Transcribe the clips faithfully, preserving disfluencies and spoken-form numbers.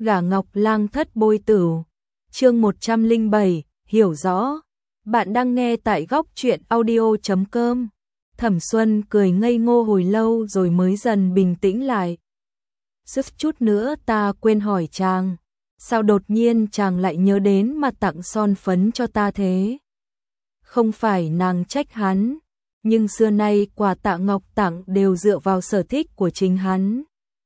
Gả Ngọc Lang thất bôi tửu. Chương một trăm lẻ bảy, hiểu rõ. Bạn đang nghe tại góc truyện audio chấm com. Thẩm Xuân cười ngây ngô hồi lâu rồi mới dần bình tĩnh lại. Suýt chút nữa ta quên hỏi chàng, sao đột nhiên chàng lại nhớ đến mà tặng son phấn cho ta thế? Không phải nàng trách hắn, nhưng xưa nay quà Tạ Ngọc tặng đều dựa vào sở thích của chính hắn.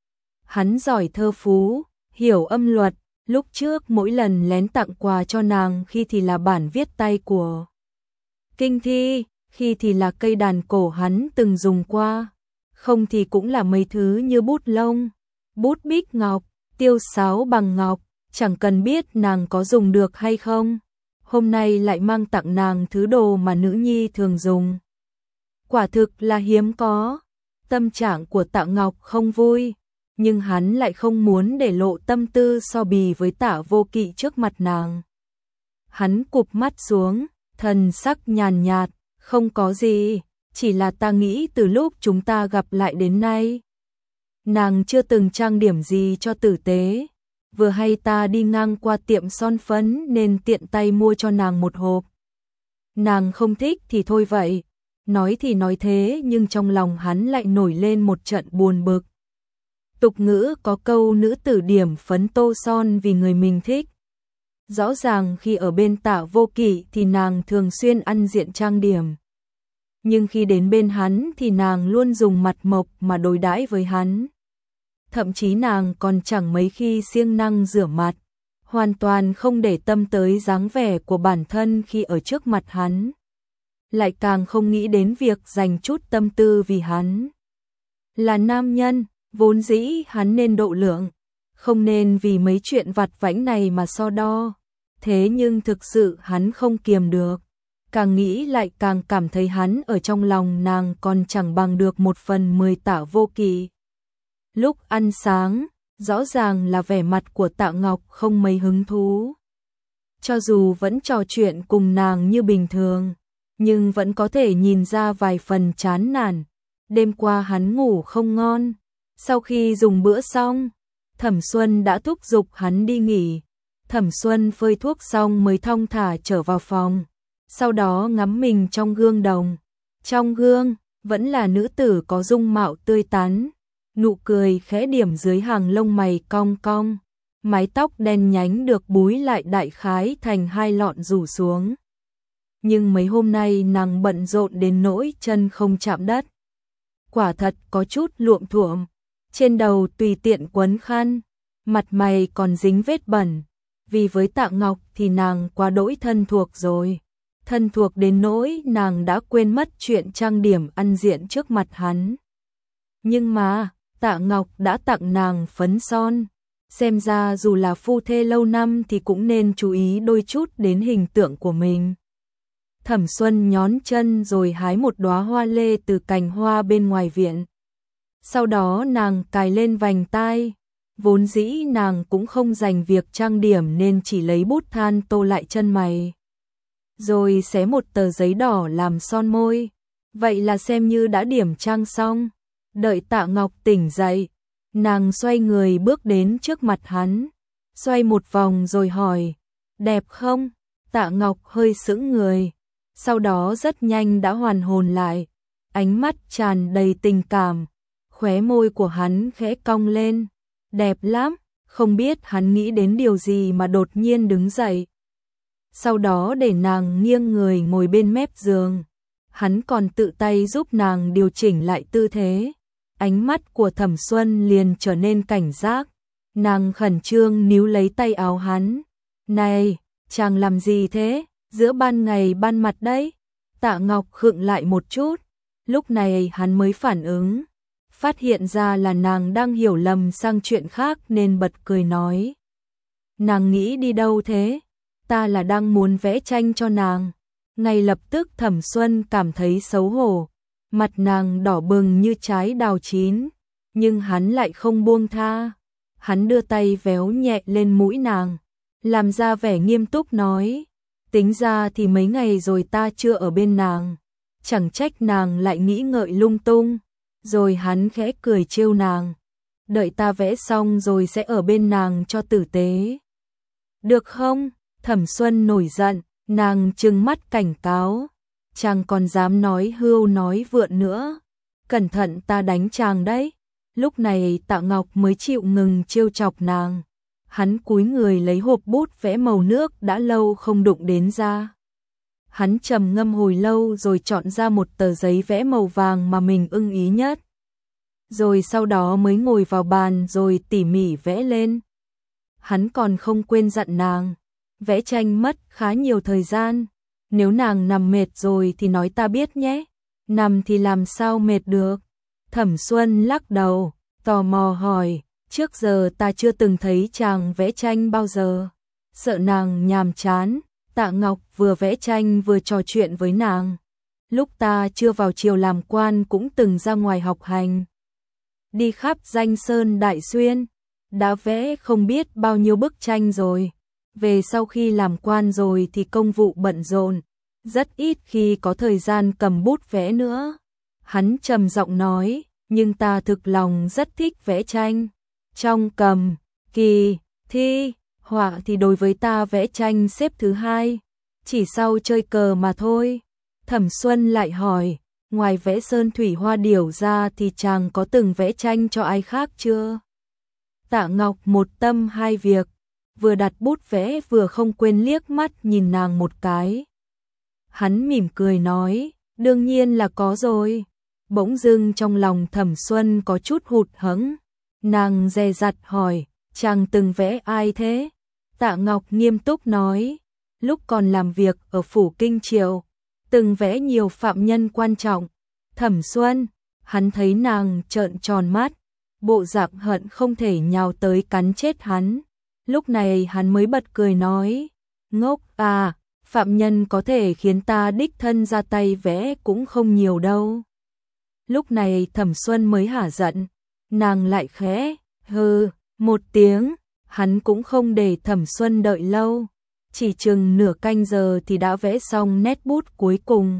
Hắn giỏi thơ phú, hiểu âm luật, lúc trước mỗi lần lén tặng quà cho nàng khi thì là bản viết tay của Kinh Thi, khi thì là cây đàn cổ hắn từng dùng qua, không thì cũng là mấy thứ như bút lông, bút bích ngọc, tiêu sáo bằng ngọc, chẳng cần biết nàng có dùng được hay không. Hôm nay lại mang tặng nàng thứ đồ mà nữ nhi thường dùng. Quả thực là hiếm có. Tâm trạng của Tạ Ngọc không vui, nhưng hắn lại không muốn để lộ tâm tư so bì với Tạ Vô Kỵ trước mặt nàng. Hắn cụp mắt xuống, thần sắc nhàn nhạt, không có gì, chỉ là ta nghĩ từ lúc chúng ta gặp lại đến nay, nàng chưa từng trang điểm gì cho tử tế. Vừa hay ta đi ngang qua tiệm son phấn nên tiện tay mua cho nàng một hộp. Nàng không thích thì thôi vậy. Nói thì nói thế nhưng trong lòng hắn lại nổi lên một trận buồn bực. Tục ngữ có câu nữ tử điểm phấn tô son vì người mình thích. Rõ ràng khi ở bên Tạ Vô Kỵ thì nàng thường xuyên ăn diện trang điểm. Nhưng khi đến bên hắn thì nàng luôn dùng mặt mộc mà đối đãi với hắn. Thậm chí nàng còn chẳng mấy khi siêng năng rửa mặt, hoàn toàn không để tâm tới dáng vẻ của bản thân khi ở trước mặt hắn. Lại càng không nghĩ đến việc dành chút tâm tư vì hắn. Là nam nhân, vốn dĩ hắn nên độ lượng, không nên vì mấy chuyện vặt vãnh này mà so đo. Thế nhưng thực sự hắn không kiềm được, càng nghĩ lại càng cảm thấy hắn ở trong lòng nàng còn chẳng bằng được một phần mười Tạ Vô Kỵ. Lúc ăn sáng, rõ ràng là vẻ mặt của Tạ Ngọc không mấy hứng thú. Cho dù vẫn trò chuyện cùng nàng như bình thường, nhưng vẫn có thể nhìn ra vài phần chán nản. Đêm qua hắn ngủ không ngon. Sau khi dùng bữa xong, Thẩm Xuân đã thúc giục hắn đi nghỉ. Thẩm Xuân phơi thuốc xong mới thong thả trở vào phòng. Sau đó ngắm mình trong gương đồng. Trong gương, vẫn là nữ tử có dung mạo tươi tắn. Nụ cười khẽ điểm dưới hàng lông mày cong cong. Mái tóc đen nhánh được búi lại đại khái thành hai lọn rủ xuống. Nhưng mấy hôm nay nàng bận rộn đến nỗi chân không chạm đất. Quả thật có chút luộm thuộm. Trên đầu tùy tiện quấn khăn, mặt mày còn dính vết bẩn. Vì với Tạ Ngọc thì nàng quá đỗi thân thuộc rồi. Thân thuộc đến nỗi nàng đã quên mất chuyện trang điểm ăn diện trước mặt hắn. Nhưng mà, Tạ Ngọc đã tặng nàng phấn son. Xem ra dù là phu thê lâu năm thì cũng nên chú ý đôi chút đến hình tượng của mình. Thẩm Xuân nhón chân rồi hái một đóa hoa lê từ cành hoa bên ngoài viện. Sau đó nàng cài lên vành tai. Vốn dĩ nàng cũng không dành việc trang điểm nên chỉ lấy bút than tô lại chân mày. Rồi xé một tờ giấy đỏ làm son môi. Vậy là xem như đã điểm trang xong. Đợi Tạ Ngọc tỉnh dậy, nàng xoay người bước đến trước mặt hắn. Xoay một vòng rồi hỏi, đẹp không? Tạ Ngọc hơi sững người. Sau đó rất nhanh đã hoàn hồn lại, ánh mắt tràn đầy tình cảm, khóe môi của hắn khẽ cong lên, đẹp lắm, không biết hắn nghĩ đến điều gì mà đột nhiên đứng dậy. Sau đó để nàng nghiêng người ngồi bên mép giường, hắn còn tự tay giúp nàng điều chỉnh lại tư thế. Ánh mắt của Thẩm Xuân liền trở nên cảnh giác, nàng khẩn trương níu lấy tay áo hắn. Này, chàng làm gì thế? Giữa ban ngày ban mặt đấy. Tạ Ngọc khựng lại một chút, lúc này hắn mới phản ứng, phát hiện ra là nàng đang hiểu lầm sang chuyện khác nên bật cười nói. Nàng nghĩ đi đâu thế? Ta là đang muốn vẽ tranh cho nàng. Ngay lập tức Thẩm Xuân cảm thấy xấu hổ, mặt nàng đỏ bừng như trái đào chín, nhưng hắn lại không buông tha. Hắn đưa tay véo nhẹ lên mũi nàng, làm ra vẻ nghiêm túc nói. Tính ra thì mấy ngày rồi ta chưa ở bên nàng, chẳng trách nàng lại nghĩ ngợi lung tung. Rồi hắn khẽ cười trêu nàng. đợi ta vẽ xong rồi sẽ ở bên nàng cho tử tế. Được không? Thẩm Xuân nổi giận, nàng trừng mắt cảnh cáo, chàng còn dám nói hưu nói vượn nữa, cẩn thận ta đánh chàng đấy. Lúc này Tạ Ngọc mới chịu ngừng trêu chọc nàng. Hắn cúi người lấy hộp bút vẽ màu nước đã lâu không đụng đến ra. Hắn trầm ngâm hồi lâu rồi chọn ra một tờ giấy vẽ màu vàng mà mình ưng ý nhất. Rồi sau đó mới ngồi vào bàn rồi tỉ mỉ vẽ lên. Hắn còn không quên dặn nàng, vẽ tranh mất khá nhiều thời gian. Nếu nàng nằm mệt rồi thì nói ta biết nhé. Nằm thì làm sao mệt được? Thẩm Xuân lắc đầu, tò mò hỏi, trước giờ ta chưa từng thấy chàng vẽ tranh bao giờ. Sợ nàng nhàm chán, Tạ Ngọc vừa vẽ tranh vừa trò chuyện với nàng. Lúc ta chưa vào triều làm quan cũng từng ra ngoài học hành. Đi khắp danh sơn đại xuyên, đã vẽ không biết bao nhiêu bức tranh rồi. Về sau khi làm quan rồi thì công vụ bận rộn, rất ít khi có thời gian cầm bút vẽ nữa. Hắn trầm giọng nói, nhưng ta thực lòng rất thích vẽ tranh. Trong cầm, kỳ, thi, họa thì đối với ta vẽ tranh xếp thứ hai, chỉ sau chơi cờ mà thôi. Thẩm Xuân lại hỏi, ngoài vẽ sơn thủy hoa điểu ra thì chàng có từng vẽ tranh cho ai khác chưa? Tạ Ngọc một tâm hai việc, vừa đặt bút vẽ vừa không quên liếc mắt nhìn nàng một cái. Hắn mỉm cười nói, đương nhiên là có rồi. Bỗng dưng trong lòng Thẩm Xuân có chút hụt hẫng, nàng dè dặt hỏi, chàng từng vẽ ai thế? Tạ Ngọc nghiêm túc nói, lúc còn làm việc ở phủ Kinh Triều, từng vẽ nhiều phạm nhân quan trọng. Thẩm Xuân, hắn thấy nàng trợn tròn mắt, bộ dạng hận không thể nhào tới cắn chết hắn. Lúc này hắn mới bật cười nói, ngốc à, phạm nhân có thể khiến ta đích thân ra tay vẽ cũng không nhiều đâu. Lúc này Thẩm Xuân mới hả giận, nàng lại khẽ hừ một tiếng. Hắn cũng không để Thẩm Xuân đợi lâu, chỉ chừng nửa canh giờ thì đã vẽ xong nét bút cuối cùng.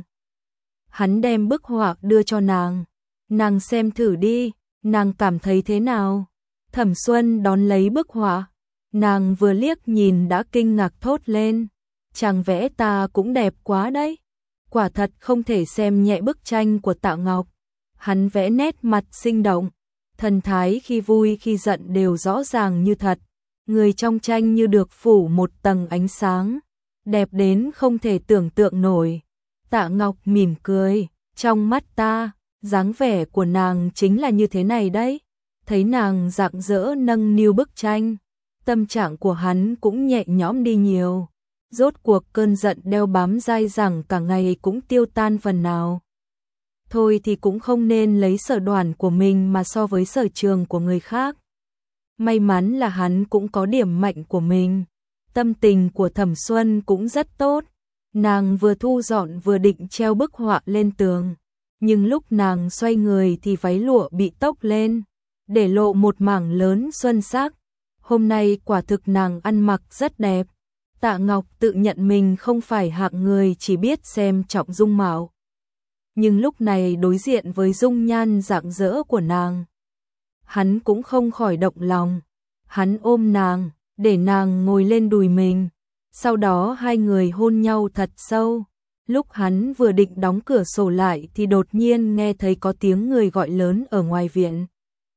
Hắn đem bức họa đưa cho nàng, nàng xem thử đi, nàng cảm thấy thế nào? Thẩm Xuân đón lấy bức họa, nàng vừa liếc nhìn đã kinh ngạc thốt lên, chàng vẽ ta cũng đẹp quá đấy. Quả thật không thể xem nhẹ bức tranh của Tạ Ngọc, hắn vẽ nét mặt sinh động, thần thái khi vui khi giận đều rõ ràng như thật. Người trong tranh như được phủ một tầng ánh sáng, đẹp đến không thể tưởng tượng nổi. Tạ Ngọc mỉm cười, trong mắt ta, dáng vẻ của nàng chính là như thế này đấy. Thấy nàng rạng rỡ nâng niu bức tranh, tâm trạng của hắn cũng nhẹ nhõm đi nhiều. Rốt cuộc cơn giận đeo bám dai dẳng cả ngày cũng tiêu tan phần nào. Thôi thì cũng không nên lấy sở đoản của mình mà so với sở trường của người khác. May mắn là hắn cũng có điểm mạnh của mình. Tâm tình của Thẩm Xuân cũng rất tốt. Nàng vừa thu dọn vừa định treo bức họa lên tường. Nhưng lúc nàng xoay người thì váy lụa bị tốc lên, để lộ một mảng lớn xuân sắc. Hôm nay quả thực nàng ăn mặc rất đẹp. Tạ Ngọc tự nhận mình không phải hạng người chỉ biết xem trọng dung mạo. Nhưng lúc này đối diện với dung nhan rạng rỡ của nàng, hắn cũng không khỏi động lòng. Hắn ôm nàng, để nàng ngồi lên đùi mình. Sau đó hai người hôn nhau thật sâu. Lúc hắn vừa định đóng cửa sổ lại thì đột nhiên nghe thấy có tiếng người gọi lớn ở ngoài viện.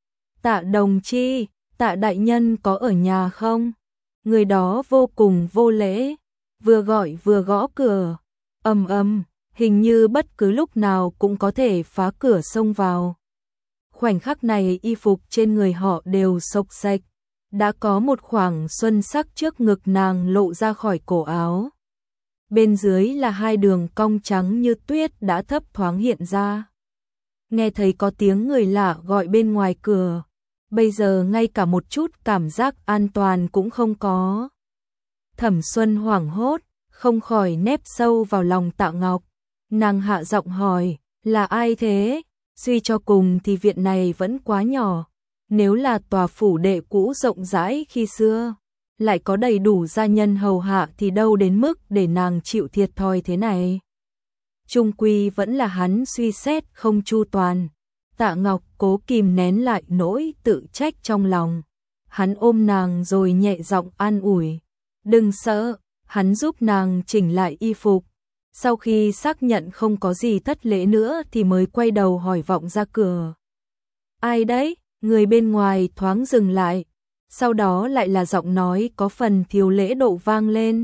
Tạ đồng chi, Tạ đại nhân có ở nhà không? Người đó vô cùng vô lễ, vừa gọi vừa gõ cửa. Ầm ầm, hình như bất cứ lúc nào cũng có thể phá cửa xông vào. Khoảnh khắc này y phục trên người họ đều xộc xệch, đã có một khoảng xuân sắc trước ngực nàng lộ ra khỏi cổ áo. Bên dưới là hai đường cong trắng như tuyết đã thấp thoáng hiện ra. Nghe thấy có tiếng người lạ gọi bên ngoài cửa, bây giờ ngay cả một chút cảm giác an toàn cũng không có. Thẩm Xuân hoảng hốt, không khỏi nép sâu vào lòng Tạ Ngọc. Nàng hạ giọng hỏi, là ai thế? Suy cho cùng thì viện này vẫn quá nhỏ. Nếu là tòa phủ đệ cũ rộng rãi khi xưa, lại có đầy đủ gia nhân hầu hạ thì đâu đến mức để nàng chịu thiệt thòi thế này. Chung quy vẫn là hắn suy xét không chu toàn. Tạ Ngọc cố kìm nén lại nỗi tự trách trong lòng. Hắn ôm nàng rồi nhẹ giọng an ủi. Đừng sợ, hắn giúp nàng chỉnh lại y phục. Sau khi xác nhận không có gì thất lễ nữa thì mới quay đầu hỏi vọng ra cửa. Ai đấy? Người bên ngoài thoáng dừng lại. Sau đó lại là giọng nói có phần thiếu lễ độ vang lên.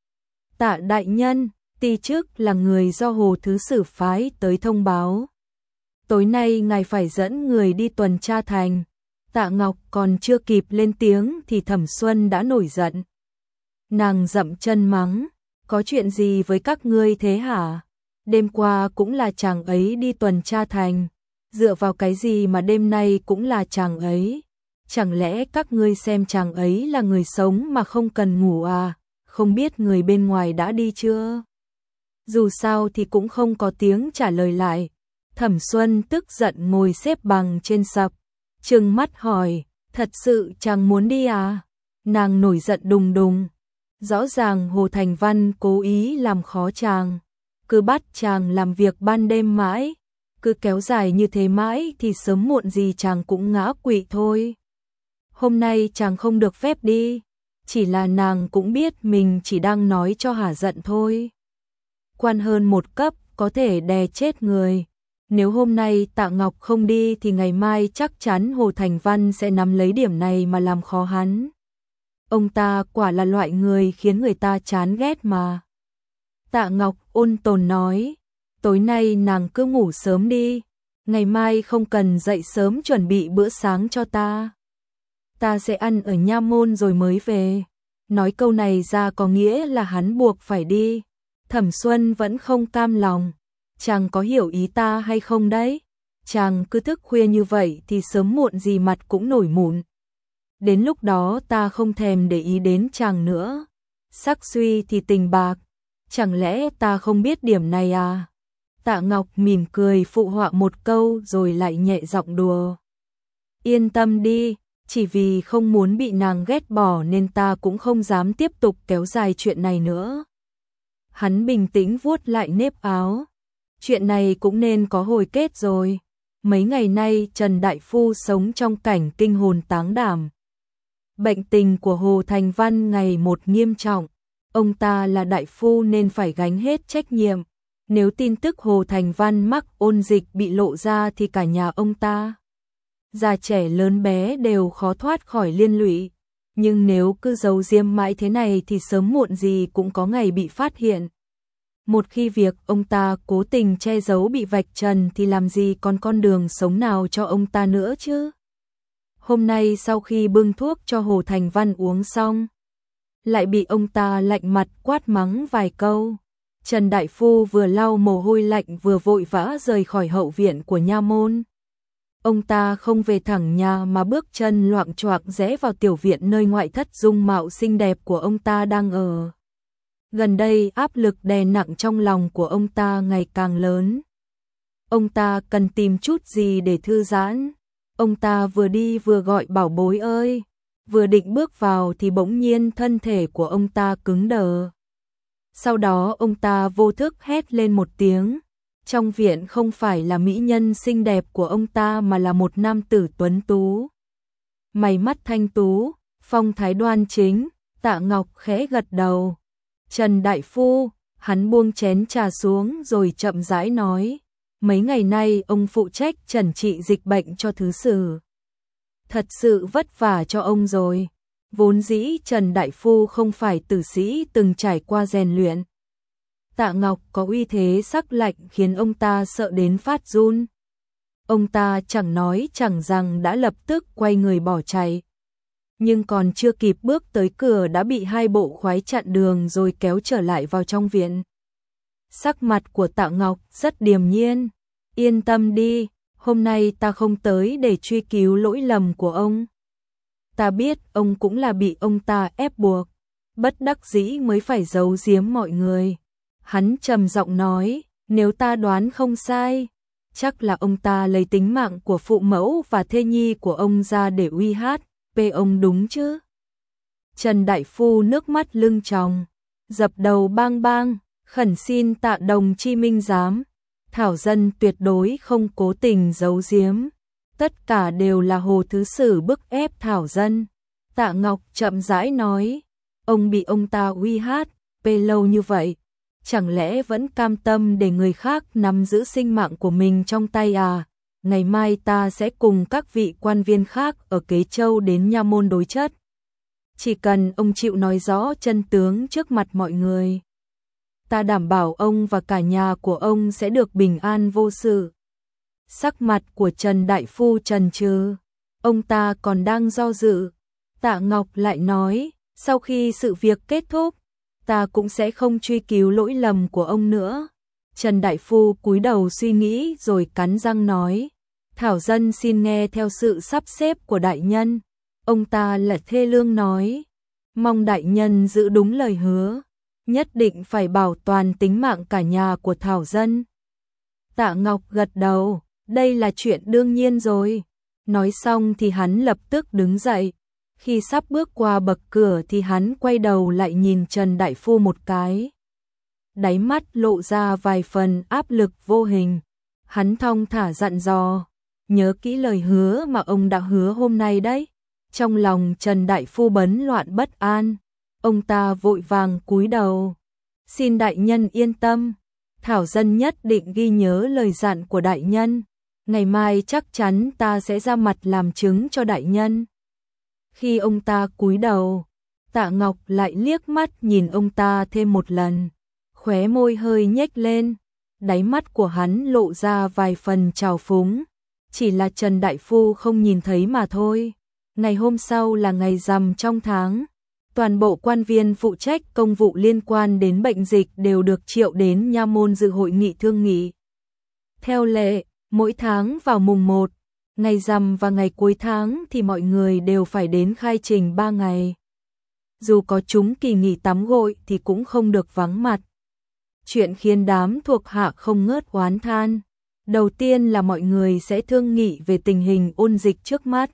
Tạ đại nhân, ti chức là người do Hồ Thứ Sử phái tới thông báo. Tối nay ngài phải dẫn người đi tuần tra thành. Tạ Ngọc còn chưa kịp lên tiếng thì Thẩm Xuân đã nổi giận. Nàng dậm chân mắng, có chuyện gì với các ngươi thế hả? Đêm qua cũng là chàng ấy đi tuần tra thành, dựa vào cái gì mà đêm nay cũng là chàng ấy? Chẳng lẽ các ngươi xem chàng ấy là người sống mà không cần ngủ à? Không biết người bên ngoài đã đi chưa? Dù sao thì cũng không có tiếng trả lời lại. Thẩm Xuân tức giận ngồi xếp bằng trên sập, trừng mắt hỏi, thật sự chàng muốn đi à? Nàng nổi giận đùng đùng. Rõ ràng Hồ Thành Văn cố ý làm khó chàng, cứ bắt chàng làm việc ban đêm mãi, cứ kéo dài như thế mãi thì sớm muộn gì chàng cũng ngã quỵ thôi. Hôm nay chàng không được phép đi, chỉ là nàng cũng biết mình chỉ đang nói cho hả giận thôi. Quan hơn một cấp có thể đè chết người. Nếu hôm nay Tạ Ngọc không đi thì ngày mai chắc chắn Hồ Thành Văn sẽ nắm lấy điểm này mà làm khó hắn. Ông ta quả là loại người khiến người ta chán ghét mà. Tạ Ngọc ôn tồn nói, tối nay nàng cứ ngủ sớm đi, ngày mai không cần dậy sớm chuẩn bị bữa sáng cho ta. Ta sẽ ăn ở Nha Môn rồi mới về. Nói câu này ra có nghĩa là hắn buộc phải đi. Thẩm Xuân vẫn không cam lòng. Chàng có hiểu ý ta hay không đấy? Chàng cứ thức khuya như vậy thì sớm muộn gì mặt cũng nổi mụn. Đến lúc đó ta không thèm để ý đến chàng nữa. Sắc suy thì tình bạc. Chẳng lẽ ta không biết điểm này à? Tạ Ngọc mỉm cười phụ họa một câu rồi lại nhẹ giọng đùa. Yên tâm đi, chỉ vì không muốn bị nàng ghét bỏ nên ta cũng không dám tiếp tục kéo dài chuyện này nữa. Hắn bình tĩnh vuốt lại nếp áo. Chuyện này cũng nên có hồi kết rồi. Mấy ngày nay Trần Đại Phu sống trong cảnh kinh hồn táng đảm. Bệnh tình của Hồ Thành Văn ngày một nghiêm trọng. Ông ta là đại phu nên phải gánh hết trách nhiệm. Nếu tin tức Hồ Thành Văn mắc ôn dịch bị lộ ra thì cả nhà ông ta, già trẻ lớn bé đều khó thoát khỏi liên lụy. Nhưng nếu cứ giấu giếm mãi thế này thì sớm muộn gì cũng có ngày bị phát hiện. Một khi việc ông ta cố tình che giấu bị vạch trần thì làm gì còn con đường sống nào cho ông ta nữa chứ? Hôm nay sau khi bưng thuốc cho Hồ Thành Văn uống xong, lại bị ông ta lạnh mặt quát mắng vài câu. Trần Đại Phu vừa lau mồ hôi lạnh vừa vội vã rời khỏi hậu viện của Nha Môn. Ông ta không về thẳng nhà mà bước chân loạng choạng rẽ vào tiểu viện nơi ngoại thất dung mạo xinh đẹp của ông ta đang ở. Gần đây áp lực đè nặng trong lòng của ông ta ngày càng lớn. Ông ta cần tìm chút gì để thư giãn. Ông ta vừa đi vừa gọi bảo bối ơi. Vừa định bước vào thì bỗng nhiên thân thể của ông ta cứng đờ. Sau đó ông ta vô thức hét lên một tiếng. Trong viện không phải là mỹ nhân xinh đẹp của ông ta mà là một nam tử tuấn tú. Mày mắt thanh tú, phong thái đoan chính. Tạ Ngọc khẽ gật đầu. Trần Đại Phu, hắn buông chén trà xuống rồi chậm rãi nói. Mấy ngày nay ông phụ trách trần trị dịch bệnh cho Thứ Sử. Thật sự vất vả cho ông rồi. Vốn dĩ Trần Đại Phu không phải tử sĩ từng trải qua rèn luyện. Tạ Ngọc có uy thế sắc lạnh khiến ông ta sợ đến phát run. Ông ta chẳng nói chẳng rằng đã lập tức quay người bỏ chạy. Nhưng còn chưa kịp bước tới cửa đã bị hai bộ khoái chặn đường rồi kéo trở lại vào trong viện. Sắc mặt của Tạ Ngọc rất điềm nhiên. Yên tâm đi, hôm nay ta không tới để truy cứu lỗi lầm của ông. Ta biết ông cũng là bị ông ta ép buộc, bất đắc dĩ mới phải giấu giếm mọi người. Hắn trầm giọng nói, nếu ta đoán không sai, chắc là ông ta lấy tính mạng của phụ mẫu và thê nhi của ông ra để uy hát, về ông đúng chứ? Trần Đại Phu nước mắt lưng tròng, dập đầu bang bang, khẩn xin Tạ Đồng Chi minh giám. Thảo Dân tuyệt đối không cố tình giấu giếm. Tất cả đều là Hồ Thứ Sử bức ép Thảo Dân. Tạ Ngọc chậm rãi nói, ông bị ông ta uy hát, pê lâu như vậy, chẳng lẽ vẫn cam tâm để người khác nắm giữ sinh mạng của mình trong tay à? Ngày mai ta sẽ cùng các vị quan viên khác ở Kế Châu đến Nha Môn đối chất. Chỉ cần ông chịu nói rõ chân tướng trước mặt mọi người, ta đảm bảo ông và cả nhà của ông sẽ được bình an vô sự. Sắc mặt của Trần Đại Phu trần trừ, ông ta còn đang do dự. Tạ Ngọc lại nói, sau khi sự việc kết thúc, ta cũng sẽ không truy cứu lỗi lầm của ông nữa. Trần Đại Phu cúi đầu suy nghĩ rồi cắn răng nói, Thảo Dân xin nghe theo sự sắp xếp của đại nhân. Ông ta lại thê lương nói, mong đại nhân giữ đúng lời hứa, nhất định phải bảo toàn tính mạng cả nhà của Thảo Dân. Tạ Ngọc gật đầu, đây là chuyện đương nhiên rồi. Nói xong thì hắn lập tức đứng dậy. Khi sắp bước qua bậc cửa thì hắn quay đầu lại nhìn Trần Đại Phu một cái. Đáy mắt lộ ra vài phần áp lực vô hình. Hắn thong thả dặn dò, nhớ kỹ lời hứa mà ông đã hứa hôm nay đấy. Trong lòng Trần Đại Phu bấn loạn bất an, ông ta vội vàng cúi đầu. Xin đại nhân yên tâm, Thảo Dân nhất định ghi nhớ lời dặn của đại nhân. Ngày mai chắc chắn ta sẽ ra mặt làm chứng cho đại nhân. Khi ông ta cúi đầu, Tạ Ngọc lại liếc mắt nhìn ông ta thêm một lần, khóe môi hơi nhếch lên, đáy mắt của hắn lộ ra vài phần trào phúng. Chỉ là Trần Đại Phu không nhìn thấy mà thôi. Ngày hôm sau là ngày rằm trong tháng, toàn bộ quan viên phụ trách công vụ liên quan đến bệnh dịch đều được triệu đến Nha Môn dự hội nghị thương nghị. Theo lệ, mỗi tháng vào mùng một, ngày rằm và ngày cuối tháng thì mọi người đều phải đến khai trình ba ngày. Dù có chúng kỳ nghỉ tắm gội thì cũng không được vắng mặt. Chuyện khiến đám thuộc hạ không ngớt oán than. Đầu tiên là mọi người sẽ thương nghị về tình hình ôn dịch trước mắt.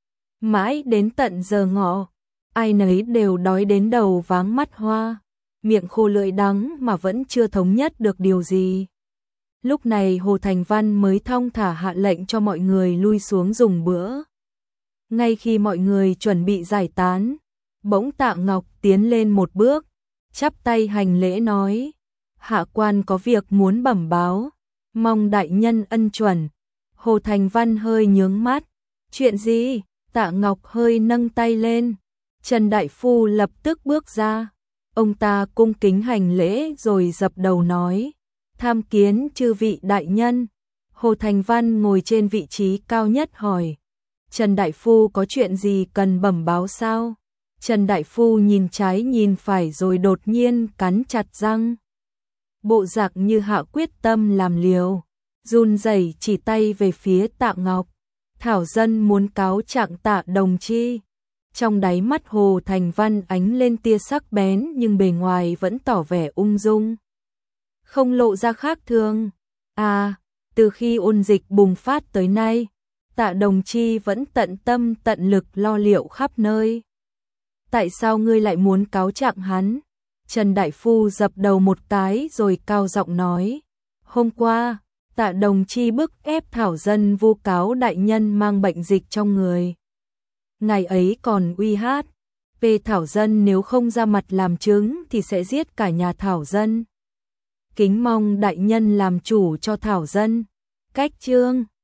Mãi đến tận giờ ngọ, ai nấy đều đói đến đầu váng mắt hoa, miệng khô lưỡi đắng mà vẫn chưa thống nhất được điều gì. Lúc này Hồ Thành Văn mới thong thả hạ lệnh cho mọi người lui xuống dùng bữa. Ngay khi mọi người chuẩn bị giải tán, bỗng Tạ Ngọc tiến lên một bước, chắp tay hành lễ nói, hạ quan có việc muốn bẩm báo, mong đại nhân ân chuẩn. Hồ Thành Văn hơi nhướng mắt, chuyện gì? Tạ Ngọc hơi nâng tay lên, Trần Đại Phu lập tức bước ra, ông ta cung kính hành lễ rồi dập đầu nói, tham kiến chư vị đại nhân. Hồ Thành Văn ngồi trên vị trí cao nhất hỏi, Trần Đại Phu có chuyện gì cần bẩm báo sao? Trần Đại Phu nhìn trái nhìn phải rồi đột nhiên cắn chặt răng, bộ dạng như hạ quyết tâm làm liều, run rẩy chỉ tay về phía Tạ Ngọc. Thảo Dân muốn cáo trạng Tạ đồng chi. Trong đáy mắt Hồ Thành Văn ánh lên tia sắc bén nhưng bề ngoài vẫn tỏ vẻ ung dung, không lộ ra khác thường. À, từ khi ôn dịch bùng phát tới nay, Tạ đồng chi vẫn tận tâm tận lực lo liệu khắp nơi. Tại sao ngươi lại muốn cáo trạng hắn? Trần Đại Phu dập đầu một cái rồi cao giọng nói, hôm qua, Tạ đồng chi bức ép Thảo Dân vu cáo đại nhân mang bệnh dịch trong người. Ngày ấy còn uy hát, về Thảo Dân nếu không ra mặt làm chứng thì sẽ giết cả nhà Thảo Dân. Kính mong đại nhân làm chủ cho Thảo Dân. Cách chương